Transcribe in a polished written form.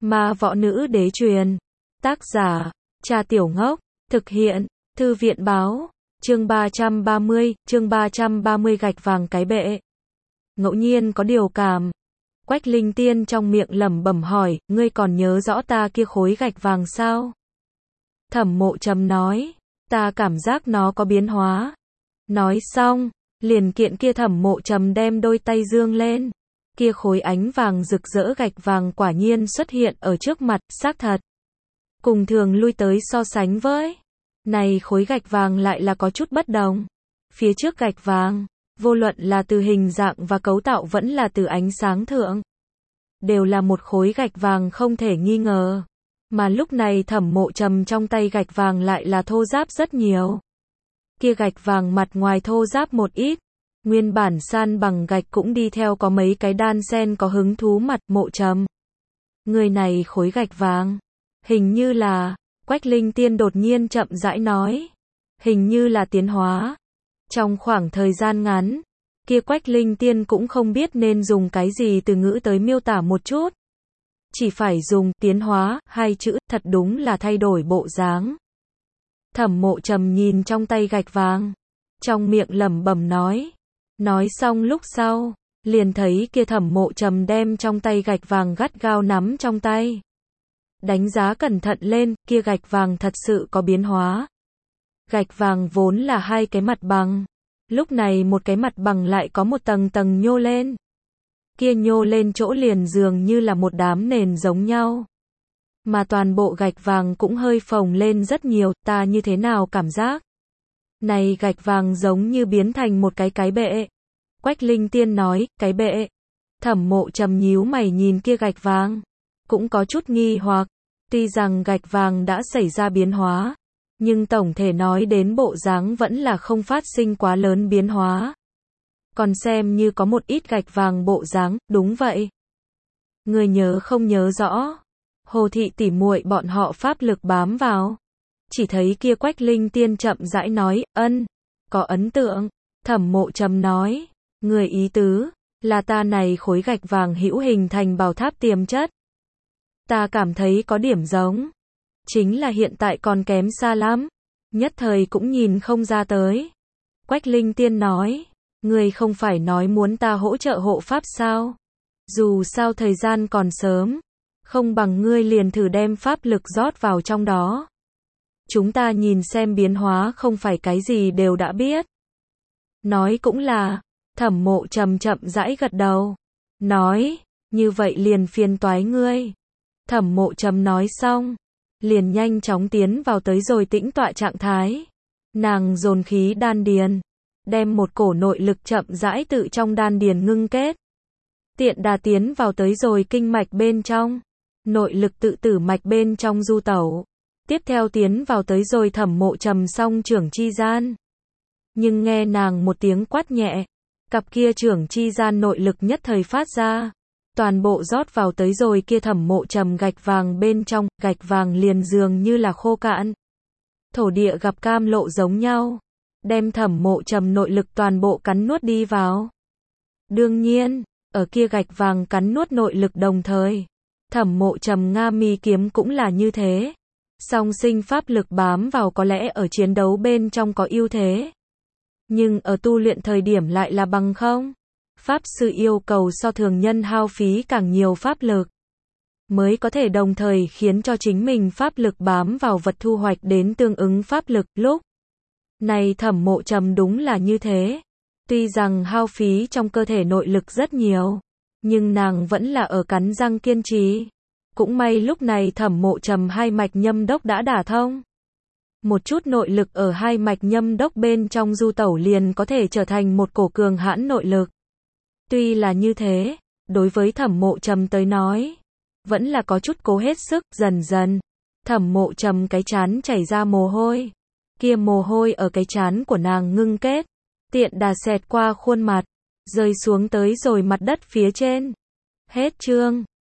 Ma võ nữ đế truyền. Tác giả, Trà Tiểu Ngốc. Thực hiện, Thư viện báo. Chương 330 gạch vàng cái bệ. Ngẫu nhiên có điều cảm. Quách Linh Tiên trong miệng lẩm bẩm hỏi, ngươi còn nhớ rõ ta kia khối gạch vàng sao? Thẩm Mộ Trầm nói, ta cảm giác nó có biến hóa. Nói xong, liền kiện kia Thẩm Mộ Trầm đem đôi tay dương lên. Kia khối ánh vàng rực rỡ gạch vàng quả nhiên xuất hiện ở trước mặt, xác thật. Cùng thường lui tới so sánh với, này khối gạch vàng lại là có chút bất đồng. Phía trước gạch vàng, vô luận là từ hình dạng và cấu tạo vẫn là từ ánh sáng thượng, đều là một khối gạch vàng không thể nghi ngờ. Mà lúc này Thẩm Mộ Trầm trong tay gạch vàng lại là thô ráp rất nhiều. Kia gạch vàng mặt ngoài thô ráp một ít, nguyên bản san bằng gạch cũng đi theo có mấy cái đan sen có hứng thú mặt. Mộ Trầm, người này khối gạch vàng, hình như là, Quách Linh Tiên đột nhiên chậm rãi nói, hình như là tiến hóa. Trong khoảng thời gian ngắn, kia Quách Linh Tiên cũng không biết nên dùng cái gì từ ngữ tới miêu tả một chút. Chỉ phải dùng tiến hóa hai chữ, thật đúng là thay đổi bộ dáng. Thẩm Mộ Trầm nhìn trong tay gạch vàng, trong miệng lẩm bẩm nói. Nói xong lúc sau, liền thấy kia Thẩm Mộ Trầm đem trong tay gạch vàng gắt gao nắm trong tay. Đánh giá cẩn thận lên, kia gạch vàng thật sự có biến hóa. Gạch vàng vốn là hai cái mặt bằng, lúc này một cái mặt bằng lại có một tầng tầng nhô lên. Kia nhô lên chỗ liền dường như là một đám nền giống nhau. Mà toàn bộ gạch vàng cũng hơi phồng lên rất nhiều, ta như thế nào cảm giác? Này gạch vàng giống như biến thành một cái bệ. Quách Linh Tiên nói, cái bệ. Thẩm Mộ Trầm nhíu mày nhìn kia gạch vàng, cũng có chút nghi hoặc. Tuy rằng gạch vàng đã xảy ra biến hóa, nhưng tổng thể nói đến bộ dáng vẫn là không phát sinh quá lớn biến hóa. Còn xem như có một ít gạch vàng bộ dáng, đúng vậy. Người nhớ không nhớ rõ. Hồ thị tỉ muội bọn họ pháp lực bám vào. Chỉ thấy kia Quách Linh Tiên chậm rãi nói, có ấn tượng. Thẩm Mộ Trầm nói, người ý tứ, là ta này khối gạch vàng hữu hình thành bảo tháp tiềm chất. Ta cảm thấy có điểm giống. Chính là hiện tại còn kém xa lắm. Nhất thời cũng nhìn không ra tới. Quách Linh Tiên nói, người không phải nói muốn ta hỗ trợ hộ pháp sao? Dù sao thời gian còn sớm, không bằng ngươi liền thử đem pháp lực rót vào trong đó. Chúng ta nhìn xem biến hóa không phải cái gì đều đã biết. Nói cũng là, Thẩm Mộ Trầm chậm rãi gật đầu. Nói, như vậy liền phiền toái ngươi. Thẩm Mộ Trầm nói xong, liền nhanh chóng tiến vào tới rồi tĩnh tọa trạng thái. Nàng dồn khí đan điền, đem một cổ nội lực chậm rãi tự trong đan điền ngưng kết. Tiện đà tiến vào tới rồi kinh mạch bên trong. Nội lực tự tử mạch bên trong du tẩu. Tiếp theo tiến vào tới rồi Thẩm Mộ Trầm song trưởng chi gian. Nhưng nghe nàng một tiếng quát nhẹ, cặp kia trưởng chi gian nội lực nhất thời phát ra. Toàn bộ rót vào tới rồi kia Thẩm Mộ Trầm gạch vàng bên trong, gạch vàng liền dường như là khô cạn. Thổ địa gặp cam lộ giống nhau, đem Thẩm Mộ Trầm nội lực toàn bộ cắn nuốt đi vào. Đương nhiên, ở kia gạch vàng cắn nuốt nội lực đồng thời, Thẩm Mộ Trầm Nga mi kiếm cũng là như thế. Song sinh pháp lực bám vào có lẽ ở chiến đấu bên trong có ưu thế, nhưng ở tu luyện thời điểm lại là bằng không. Pháp sư yêu cầu so thường nhân hao phí càng nhiều pháp lực, mới có thể đồng thời khiến cho chính mình pháp lực bám vào vật thu hoạch đến tương ứng pháp lực. Lúc này Thẩm Mộ Trầm đúng là như thế. Tuy rằng hao phí trong cơ thể nội lực rất nhiều, nhưng nàng vẫn là ở cắn răng kiên trì. Cũng may lúc này Thẩm Mộ Trầm hai mạch nhâm đốc đã đả thông. Một chút nội lực ở hai mạch nhâm đốc bên trong du tẩu liền có thể trở thành một cổ cường hãn nội lực. Tuy là như thế, đối với Thẩm Mộ Trầm tới nói, vẫn là có chút cố hết sức. Dần dần, Thẩm Mộ Trầm cái trán chảy ra mồ hôi. Kia mồ hôi ở cái trán của nàng ngưng kết, tiện đà xẹt qua khuôn mặt, rơi xuống tới rồi mặt đất phía trên. Hết chương.